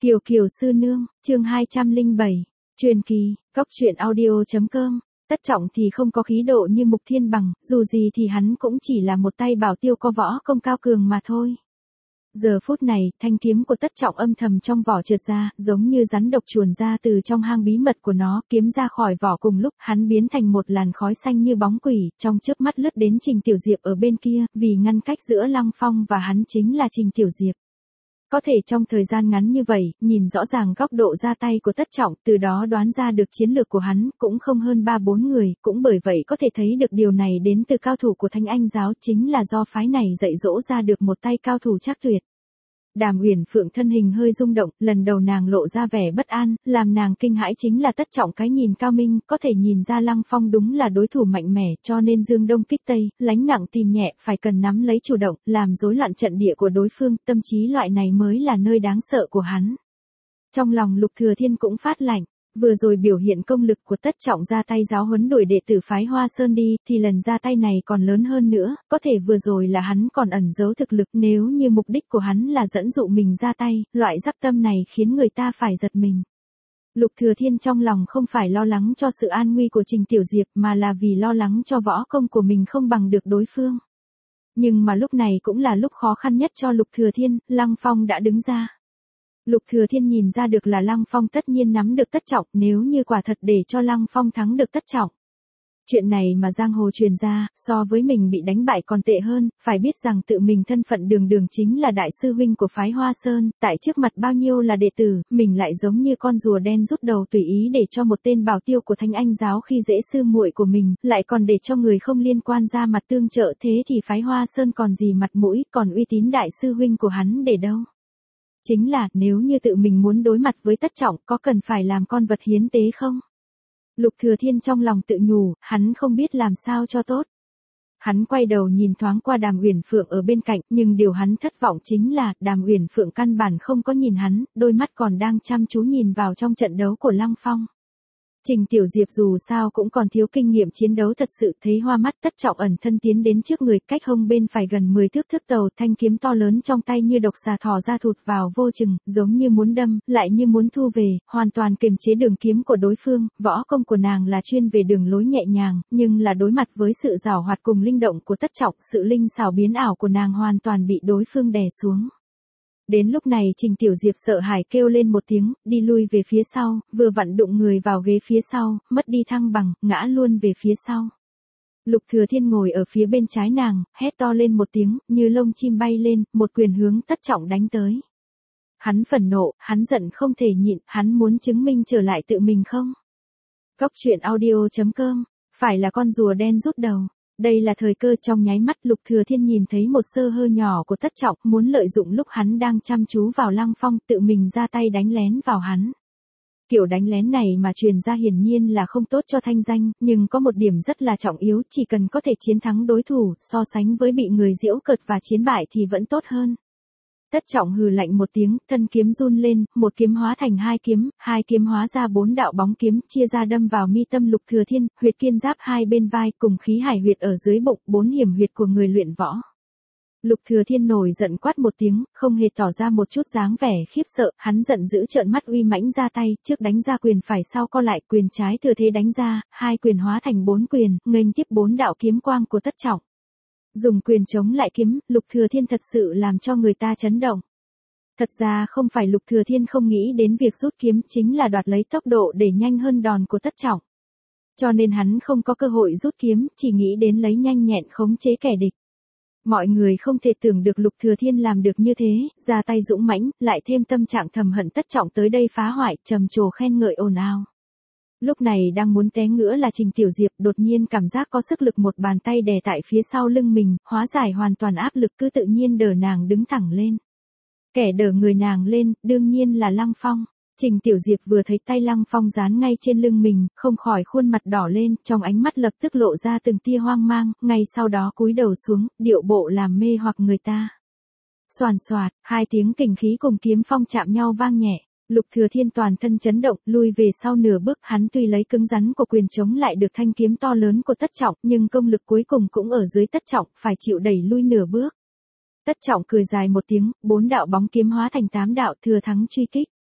Kiều Kiều sư nương, chương 207, truyền kỳ, cốc truyện audio.com. Tất Trọng thì không có khí độ như Mục Thiên Bằng, dù gì thì hắn cũng chỉ là một tay bảo tiêu có võ công cao cường mà thôi. Giờ phút này, thanh kiếm của Tất Trọng âm thầm trong vỏ trượt ra, giống như rắn độc chuồn ra từ trong hang bí mật của nó, kiếm ra khỏi vỏ cùng lúc, hắn biến thành một làn khói xanh như bóng quỷ, trong chớp mắt lướt đến Trình Tiểu Diệp ở bên kia, vì ngăn cách giữa Lăng Phong và hắn chính là Trình Tiểu Diệp. Có thể trong thời gian ngắn như vậy, nhìn rõ ràng góc độ ra tay của Tất Trọng, từ đó đoán ra được chiến lược của hắn, cũng không hơn 3-4 người, cũng bởi vậy có thể thấy được điều này đến từ cao thủ của Thanh Anh giáo, chính là do phái này dạy dỗ ra được một tay cao thủ trác tuyệt. Đàm Uyển Phượng thân hình hơi rung động, lần đầu nàng lộ ra vẻ bất an, làm nàng kinh hãi chính là Tất Trọng cái nhìn cao minh, có thể nhìn ra Lăng Phong đúng là đối thủ mạnh mẽ, cho nên dương đông kích tây, lánh nặng tìm nhẹ, phải cần nắm lấy chủ động, làm rối loạn trận địa của đối phương, tâm trí loại này mới là nơi đáng sợ của hắn. Trong lòng Lục Thừa Thiên cũng phát lạnh. Vừa rồi biểu hiện công lực của Tất Trọng ra tay giáo huấn đuổi đệ tử phái Hoa Sơn đi, thì lần ra tay này còn lớn hơn nữa, có thể vừa rồi là hắn còn ẩn giấu thực lực, nếu như mục đích của hắn là dẫn dụ mình ra tay, loại dắc tâm này khiến người ta phải giật mình. Lục Thừa Thiên trong lòng không phải lo lắng cho sự an nguy của Trình Tiểu Diệp mà là vì lo lắng cho võ công của mình không bằng được đối phương. Nhưng mà lúc này cũng là lúc khó khăn nhất cho Lục Thừa Thiên, Lăng Phong đã đứng ra. Lục Thừa Thiên nhìn ra được là Lăng Phong tất nhiên nắm được Tất Trọng, nếu như quả thật để cho Lăng Phong thắng được Tất Trọng. Chuyện này mà giang hồ truyền ra, so với mình bị đánh bại còn tệ hơn, phải biết rằng tự mình thân phận đường đường chính là đại sư huynh của phái Hoa Sơn, tại trước mặt bao nhiêu là đệ tử, mình lại giống như con rùa đen rút đầu tùy ý để cho một tên bảo tiêu của Thanh Anh giáo khi dễ sư muội của mình, lại còn để cho người không liên quan ra mặt tương trợ, thế thì phái Hoa Sơn còn gì mặt mũi, còn uy tín đại sư huynh của hắn để đâu. Chính là, nếu như tự mình muốn đối mặt với Tất Trọng, có cần phải làm con vật hiến tế không? Lục Thừa Thiên trong lòng tự nhủ, hắn không biết làm sao cho tốt. Hắn quay đầu nhìn thoáng qua Đàm Uyển Phượng ở bên cạnh, nhưng điều hắn thất vọng chính là, Đàm Uyển Phượng căn bản không có nhìn hắn, đôi mắt còn đang chăm chú nhìn vào trong trận đấu của Lăng Phong. Trình Tiểu Diệp dù sao cũng còn thiếu kinh nghiệm chiến đấu thật sự, thấy hoa mắt. Tất Trọng ẩn thân tiến đến trước người, cách hông bên phải gần 10 thước thước tàu, thanh kiếm to lớn trong tay như độc xà thò ra thụt vào vô chừng, giống như muốn đâm, lại như muốn thu về, hoàn toàn kiềm chế đường kiếm của đối phương. Võ công của nàng là chuyên về đường lối nhẹ nhàng, nhưng là đối mặt với sự giảo hoạt cùng linh động của Tất Trọng, sự linh xảo biến ảo của nàng hoàn toàn bị đối phương đè xuống. Đến lúc này Trình Tiểu Diệp sợ hãi kêu lên một tiếng, đi lui về phía sau, vừa vặn đụng người vào ghế phía sau, mất đi thăng bằng, ngã luôn về phía sau. Lục Thừa Thiên ngồi ở phía bên trái nàng, hét to lên một tiếng, như lông chim bay lên, một quyền hướng Tất Trọng đánh tới. Hắn phẫn nộ, hắn giận không thể nhịn, hắn muốn chứng minh trở lại tự mình không? Cốc truyện audio.com, phải là con rùa đen rút đầu. Đây là thời cơ, trong nháy mắt Lục Thừa Thiên nhìn thấy một sơ hở nhỏ của Tất Trọng, muốn lợi dụng lúc hắn đang chăm chú vào Lăng Phong, tự mình ra tay đánh lén vào hắn. Kiểu đánh lén này mà truyền ra hiển nhiên là không tốt cho thanh danh, nhưng có một điểm rất là trọng yếu, chỉ cần có thể chiến thắng đối thủ, so sánh với bị người giễu cợt và chiến bại thì vẫn tốt hơn. Tất Trọng hừ lạnh một tiếng, thân kiếm run lên, một kiếm hóa thành hai kiếm hóa ra 4 đạo bóng kiếm, chia ra đâm vào mi tâm Lục Thừa Thiên, huyệt kiên giáp hai bên vai, cùng khí hải huyệt ở dưới bụng, 4 hiểm huyệt của người luyện võ. Lục Thừa Thiên nổi giận quát một tiếng, không hề tỏ ra một chút dáng vẻ khiếp sợ, hắn giận dữ trợn mắt uy mãnh ra tay, trước đánh ra quyền phải sau co lại, quyền trái thừa thế đánh ra, hai quyền hóa thành 4 quyền, nghênh tiếp 4 đạo kiếm quang của Tất Trọng. Dùng quyền chống lại kiếm, Lục Thừa Thiên thật sự làm cho người ta chấn động. Thật ra không phải Lục Thừa Thiên không nghĩ đến việc rút kiếm, chính là đoạt lấy tốc độ để nhanh hơn đòn của Tất Trọng. Cho nên hắn không có cơ hội rút kiếm, chỉ nghĩ đến lấy nhanh nhẹn khống chế kẻ địch. Mọi người không thể tưởng được Lục Thừa Thiên làm được như thế, ra tay dũng mãnh, lại thêm tâm trạng thầm hận Tất Trọng tới đây phá hoại, trầm trồ khen ngợi ồn ào. Lúc này đang muốn té ngửa là Trình Tiểu Diệp, đột nhiên cảm giác có sức lực một bàn tay đè tại phía sau lưng mình, hóa giải hoàn toàn áp lực, cứ tự nhiên đỡ nàng đứng thẳng lên. Kẻ đỡ người nàng lên, đương nhiên là Lăng Phong. Trình Tiểu Diệp vừa thấy tay Lăng Phong dán ngay trên lưng mình, không khỏi khuôn mặt đỏ lên, trong ánh mắt lập tức lộ ra từng tia hoang mang, ngay sau đó cúi đầu xuống, điệu bộ làm mê hoặc người ta. Xoàn xoạt, hai tiếng kình khí cùng kiếm phong chạm nhau vang nhẹ. Lục Thừa Thiên toàn thân chấn động, lui về sau nửa bước, hắn tuy lấy cứng rắn của quyền chống lại được thanh kiếm to lớn của Tất Trọng, nhưng công lực cuối cùng cũng ở dưới Tất Trọng, phải chịu đẩy lui nửa bước. Tất Trọng cười dài một tiếng, 4 đạo bóng kiếm hóa thành 8 đạo, thừa thắng truy kích.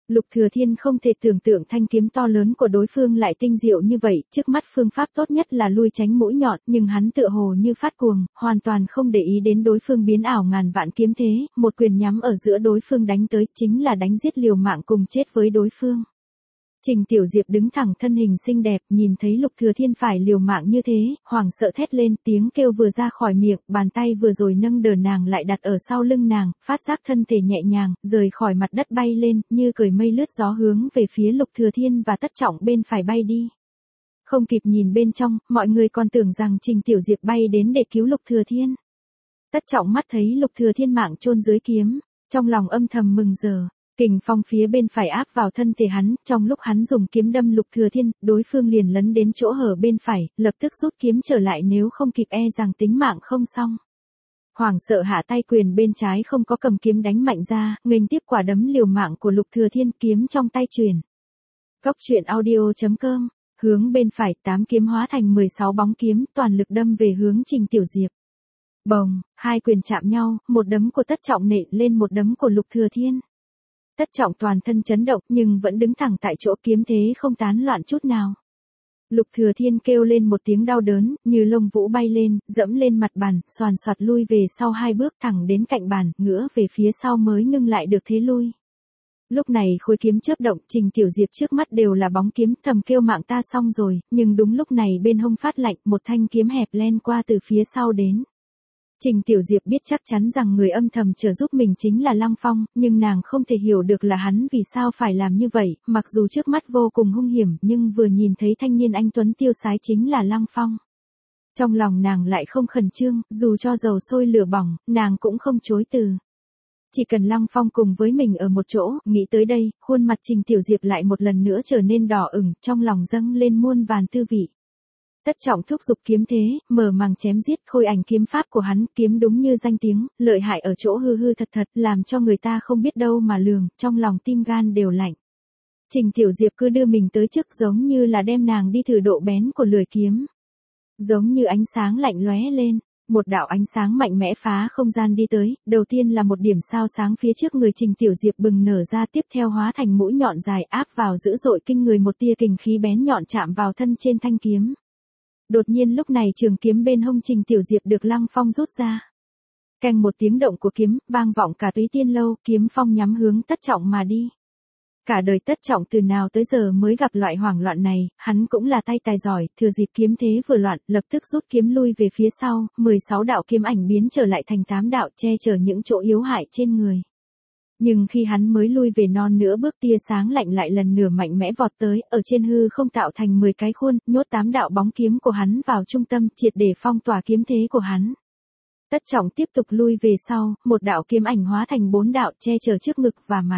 Lục Thừa Thiên không thể tưởng tượng thanh kiếm to lớn của đối phương lại tinh diệu như vậy, trước mắt phương pháp tốt nhất là lui tránh mũi nhọn, nhưng hắn tựa hồ như phát cuồng, hoàn toàn không để ý đến đối phương biến ảo ngàn vạn kiếm thế, một quyền nhắm ở giữa đối phương đánh tới, chính là đánh giết liều mạng cùng chết với đối phương. Trình Tiểu Diệp đứng thẳng thân hình xinh đẹp, nhìn thấy Lục Thừa Thiên phải liều mạng như thế, hoảng sợ thét lên, tiếng kêu vừa ra khỏi miệng, bàn tay vừa rồi nâng đỡ nàng lại đặt ở sau lưng nàng, phát giác thân thể nhẹ nhàng, rời khỏi mặt đất bay lên, như cởi mây lướt gió hướng về phía Lục Thừa Thiên và Tất Trọng bên phải bay đi. Không kịp nhìn bên trong, mọi người còn tưởng rằng Trình Tiểu Diệp bay đến để cứu Lục Thừa Thiên. Tất Trọng mắt thấy Lục Thừa Thiên mạng chôn dưới kiếm, trong lòng âm thầm mừng rỡ. Kình phong phía bên phải áp vào thân thể hắn, trong lúc hắn dùng kiếm đâm Lục Thừa Thiên, đối phương liền lấn đến chỗ hở bên phải, lập tức rút kiếm trở lại, nếu không kịp e rằng tính mạng không xong. Hoảng sợ hạ tay quyền bên trái không có cầm kiếm đánh mạnh ra, nghênh tiếp quả đấm liều mạng của Lục Thừa Thiên, kiếm trong tay truyền. Góc truyện audio.com, hướng bên phải 8 kiếm hóa thành 16 bóng kiếm, toàn lực đâm về hướng Trình Tiểu Diệp. Bồng, hai quyền chạm nhau, một đấm của Tất Trọng nện lên một đấm của Lục Thừa Thiên. Tất Trọng toàn thân chấn động nhưng vẫn đứng thẳng tại chỗ, kiếm thế không tán loạn chút nào. Lục Thừa Thiên kêu lên một tiếng đau đớn, như lông vũ bay lên, dẫm lên mặt bàn, xoàn xoạt lui về sau 2 bước thẳng đến cạnh bàn, ngửa về phía sau mới ngưng lại được thế lui. Lúc này khối kiếm chớp động, Trình Tiểu Diệp trước mắt đều là bóng kiếm, thầm kêu mạng ta xong rồi, nhưng đúng lúc này bên hông phát lạnh, một thanh kiếm hẹp len qua từ phía sau đến. Trình Tiểu Diệp biết chắc chắn rằng người âm thầm trợ giúp mình chính là Lăng Phong, nhưng nàng không thể hiểu được là hắn vì sao phải làm như vậy, mặc dù trước mắt vô cùng hung hiểm, nhưng vừa nhìn thấy thanh niên anh tuấn tiêu sái chính là Lăng Phong. Trong lòng nàng lại không khẩn trương, dù cho dầu sôi lửa bỏng, nàng cũng không chối từ. Chỉ cần Lăng Phong cùng với mình ở một chỗ, nghĩ tới đây, khuôn mặt Trình Tiểu Diệp lại một lần nữa trở nên đỏ ửng, trong lòng dâng lên muôn vàn tư vị. Tất Trọng thúc giục kiếm thế, mở màng chém giết, khôi ảnh kiếm pháp của hắn, kiếm đúng như danh tiếng, lợi hại ở chỗ hư hư thật thật, làm cho người ta không biết đâu mà lường, trong lòng tim gan đều lạnh. Trình Tiểu Diệp cứ đưa mình tới trước giống như là đem nàng đi thử độ bén của lưỡi kiếm. Giống như ánh sáng lạnh lóe lên, một đạo ánh sáng mạnh mẽ phá không gian đi tới, đầu tiên là một điểm sao sáng phía trước người Trình Tiểu Diệp bừng nở ra, tiếp theo hóa thành mũi nhọn dài áp vào dữ dội kinh người, một tia kình khí bén nhọn chạm vào thân trên thanh kiếm. Đột nhiên lúc này trường kiếm bên hông Trình Tiểu Diệp được Lăng Phong rút ra. Keng một tiếng động của kiếm, vang vọng cả Túy Tiên Lâu, kiếm phong nhắm hướng Tất Trọng mà đi. Cả đời Tất Trọng từ nào tới giờ mới gặp loại hoảng loạn này, hắn cũng là tay tài giỏi, thừa dịp kiếm thế vừa loạn, lập tức rút kiếm lui về phía sau, 16 đạo kiếm ảnh biến trở lại thành 8 đạo, che chở những chỗ yếu hại trên người. Nhưng khi hắn mới lui về non nửa bước, tia sáng lạnh lại lần nữa mạnh mẽ vọt tới, ở trên hư không tạo thành 10 cái khuôn, nhốt 8 đạo bóng kiếm của hắn vào trung tâm, triệt để phong tỏa kiếm thế của hắn. Tất Trọng tiếp tục lui về sau, một đạo kiếm ảnh hóa thành 4 đạo, che chở trước ngực và mặt.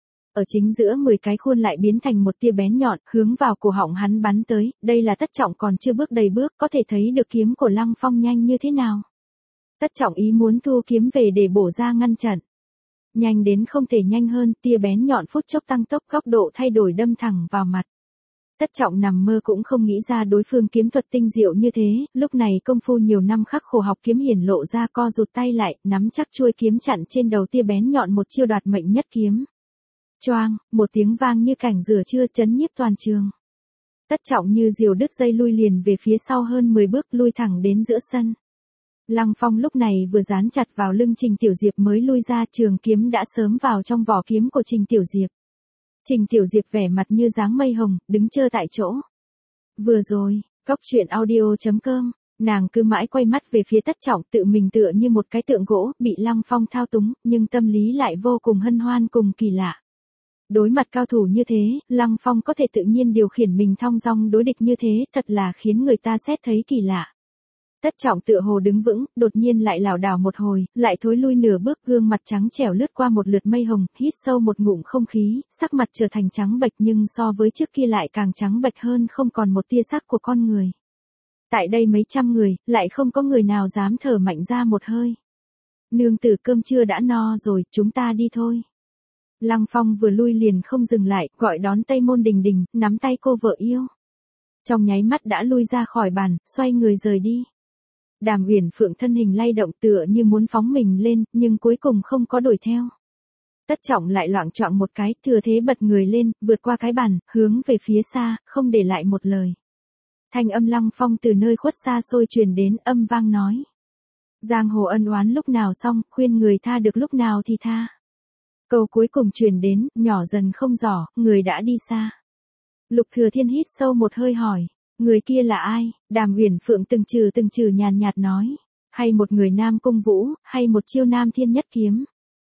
Ở chính giữa 10 cái khuôn lại biến thành một tia bén nhọn, hướng vào cổ họng hắn bắn tới, đây là Tất Trọng còn chưa bước đầy bước, có thể thấy được kiếm của Lăng Phong nhanh như thế nào. Tất Trọng ý muốn thu kiếm về để bổ ra ngăn chặn. Nhanh đến không thể nhanh hơn, tia bén nhọn phút chốc tăng tốc, góc độ thay đổi đâm thẳng vào mặt. Tất Trọng nằm mơ cũng không nghĩ ra đối phương kiếm thuật tinh diệu như thế, lúc này công phu nhiều năm khắc khổ học kiếm hiển lộ ra, co rụt tay lại, nắm chắc chuôi kiếm chặn trên đầu tia bén nhọn, một chiêu đoạt mệnh nhất kiếm. Choang, một tiếng vang như cảnh rửa trưa chấn nhiếp toàn trường. Tất Trọng như diều đứt dây lui liền về phía sau hơn 10 bước, lui thẳng đến giữa sân. Lăng Phong lúc này vừa dán chặt vào lưng Trình Tiểu Diệp mới lui ra, trường kiếm đã sớm vào trong vỏ kiếm của Trình Tiểu Diệp. Trình Tiểu Diệp vẻ mặt như dáng mây hồng, đứng trơ tại chỗ. Vừa rồi, góc truyện audio.com, nàng cứ mãi quay mắt về phía Tất Trọng, tự mình tựa như một cái tượng gỗ, bị Lăng Phong thao túng, nhưng tâm lý lại vô cùng hân hoan cùng kỳ lạ. Đối mặt cao thủ như thế, Lăng Phong có thể tự nhiên điều khiển mình thong dong đối địch như thế, thật là khiến người ta xét thấy kỳ lạ. Tất Trọng tựa hồ đứng vững, đột nhiên lại lảo đảo một hồi, lại thối lui nửa bước, gương mặt trắng trẻo lướt qua một lượt mây hồng, hít sâu một ngụm không khí, sắc mặt trở thành trắng bệch, nhưng so với trước kia lại càng trắng bệch hơn, không còn một tia sắc của con người. Tại đây mấy trăm người, lại không có người nào dám thở mạnh ra một hơi. Nương tử, cơm trưa đã no rồi, chúng ta đi thôi. Lăng Phong vừa lui liền không dừng lại, gọi đón Tây Môn Đình Đình, nắm tay cô vợ yêu. Trong nháy mắt đã lui ra khỏi bàn, xoay người rời đi. Đàm Uyển Phượng thân hình lay động tựa như muốn phóng mình lên, nhưng cuối cùng không có đuổi theo. Tất Trọng lại loạng choạng một cái, thừa thế bật người lên, vượt qua cái bàn, hướng về phía xa, không để lại một lời. Thanh âm Lăng Phong từ nơi khuất xa xôi truyền đến, âm vang nói. Giang hồ ân oán lúc nào xong, khuyên người tha được lúc nào thì tha. Câu cuối cùng truyền đến, nhỏ dần không rõ, người đã đi xa. Lục Thừa Thiên hít sâu một hơi hỏi, người kia là ai? Đàm Uyển Phượng từng trừ nhàn nhạt nói, hay một người Nam Cung Vũ, hay một chiêu Nam Thiên Nhất Kiếm?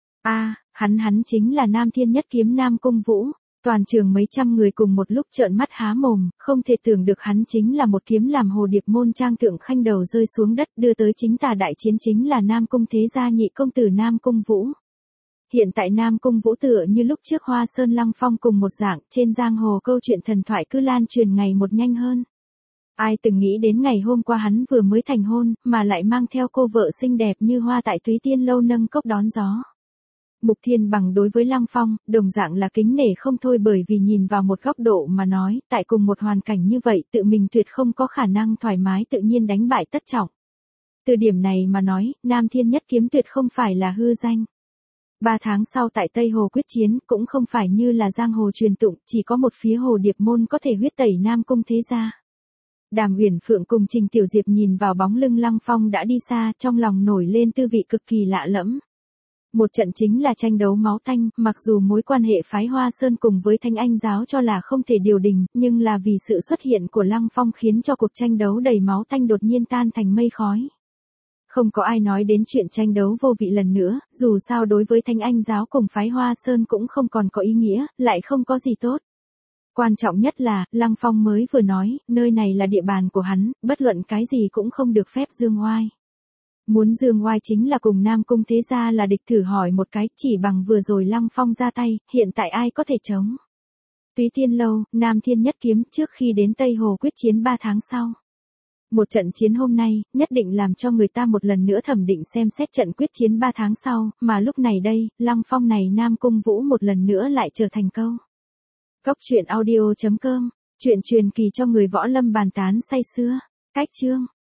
Hắn chính là Nam Thiên Nhất Kiếm Nam Cung Vũ. Toàn trường mấy trăm người cùng một lúc trợn mắt há mồm, không thể tưởng được hắn chính là một kiếm làm hồ điệp môn trang thượng khanh đầu rơi xuống đất đưa tới chính tà đại chiến chính là Nam Cung thế gia nhị công tử Nam Cung Vũ. Hiện tại Nam Cung Vũ tựa như lúc trước Hoa Sơn Lăng Phong cùng một dạng, trên giang hồ câu chuyện thần thoại cứ lan truyền ngày một nhanh hơn. Ai từng nghĩ đến ngày hôm qua hắn vừa mới thành hôn, mà lại mang theo cô vợ xinh đẹp như hoa tại Túy Tiên lâu nâng cốc đón gió. Mục Thiên Bằng đối với Lăng Phong, đồng dạng là kính nể không thôi bởi vì nhìn vào một góc độ mà nói, tại cùng một hoàn cảnh như vậy tự mình tuyệt không có khả năng thoải mái tự nhiên đánh bại Tất Trọng. Từ điểm này mà nói, Nam Thiên Nhất Kiếm tuyệt không phải là hư danh. 3 tháng sau tại Tây Hồ quyết chiến cũng không phải như là giang hồ truyền tụng, chỉ có một phía hồ điệp môn có thể huyết tẩy Nam Cung thế gia. Đàm Uyển Phượng cùng Trình Tiểu Diệp nhìn vào bóng lưng Lăng Phong đã đi xa, trong lòng nổi lên tư vị cực kỳ lạ lẫm. Một trận chính là tranh đấu máu tanh, mặc dù mối quan hệ phái Hoa Sơn cùng với Thanh Anh giáo cho là không thể điều đình, nhưng là vì sự xuất hiện của Lăng Phong khiến cho cuộc tranh đấu đầy máu tanh đột nhiên tan thành mây khói. Không có ai nói đến chuyện tranh đấu vô vị lần nữa, dù sao đối với Thanh Anh giáo cùng phái Hoa Sơn cũng không còn có ý nghĩa, lại không có gì tốt. Quan trọng nhất là, Lăng Phong mới vừa nói, nơi này là địa bàn của hắn, bất luận cái gì cũng không được phép dương oai. Muốn dương oai chính là cùng Nam Cung thế gia là địch, thử hỏi một cái, chỉ bằng vừa rồi Lăng Phong ra tay, hiện tại ai có thể chống. Túy Tiên lâu, Nam Thiên Nhất Kiếm trước khi đến Tây Hồ quyết chiến 3 tháng sau. Một trận chiến hôm nay, nhất định làm cho người ta một lần nữa thẩm định xem xét trận quyết chiến 3 tháng sau, mà lúc này đây, Lăng Phong này Nam Cung Vũ một lần nữa lại trở thành câu. Cốc truyện audio.com, chuyện truyền kỳ cho người võ lâm bàn tán say sưa. Cách chương.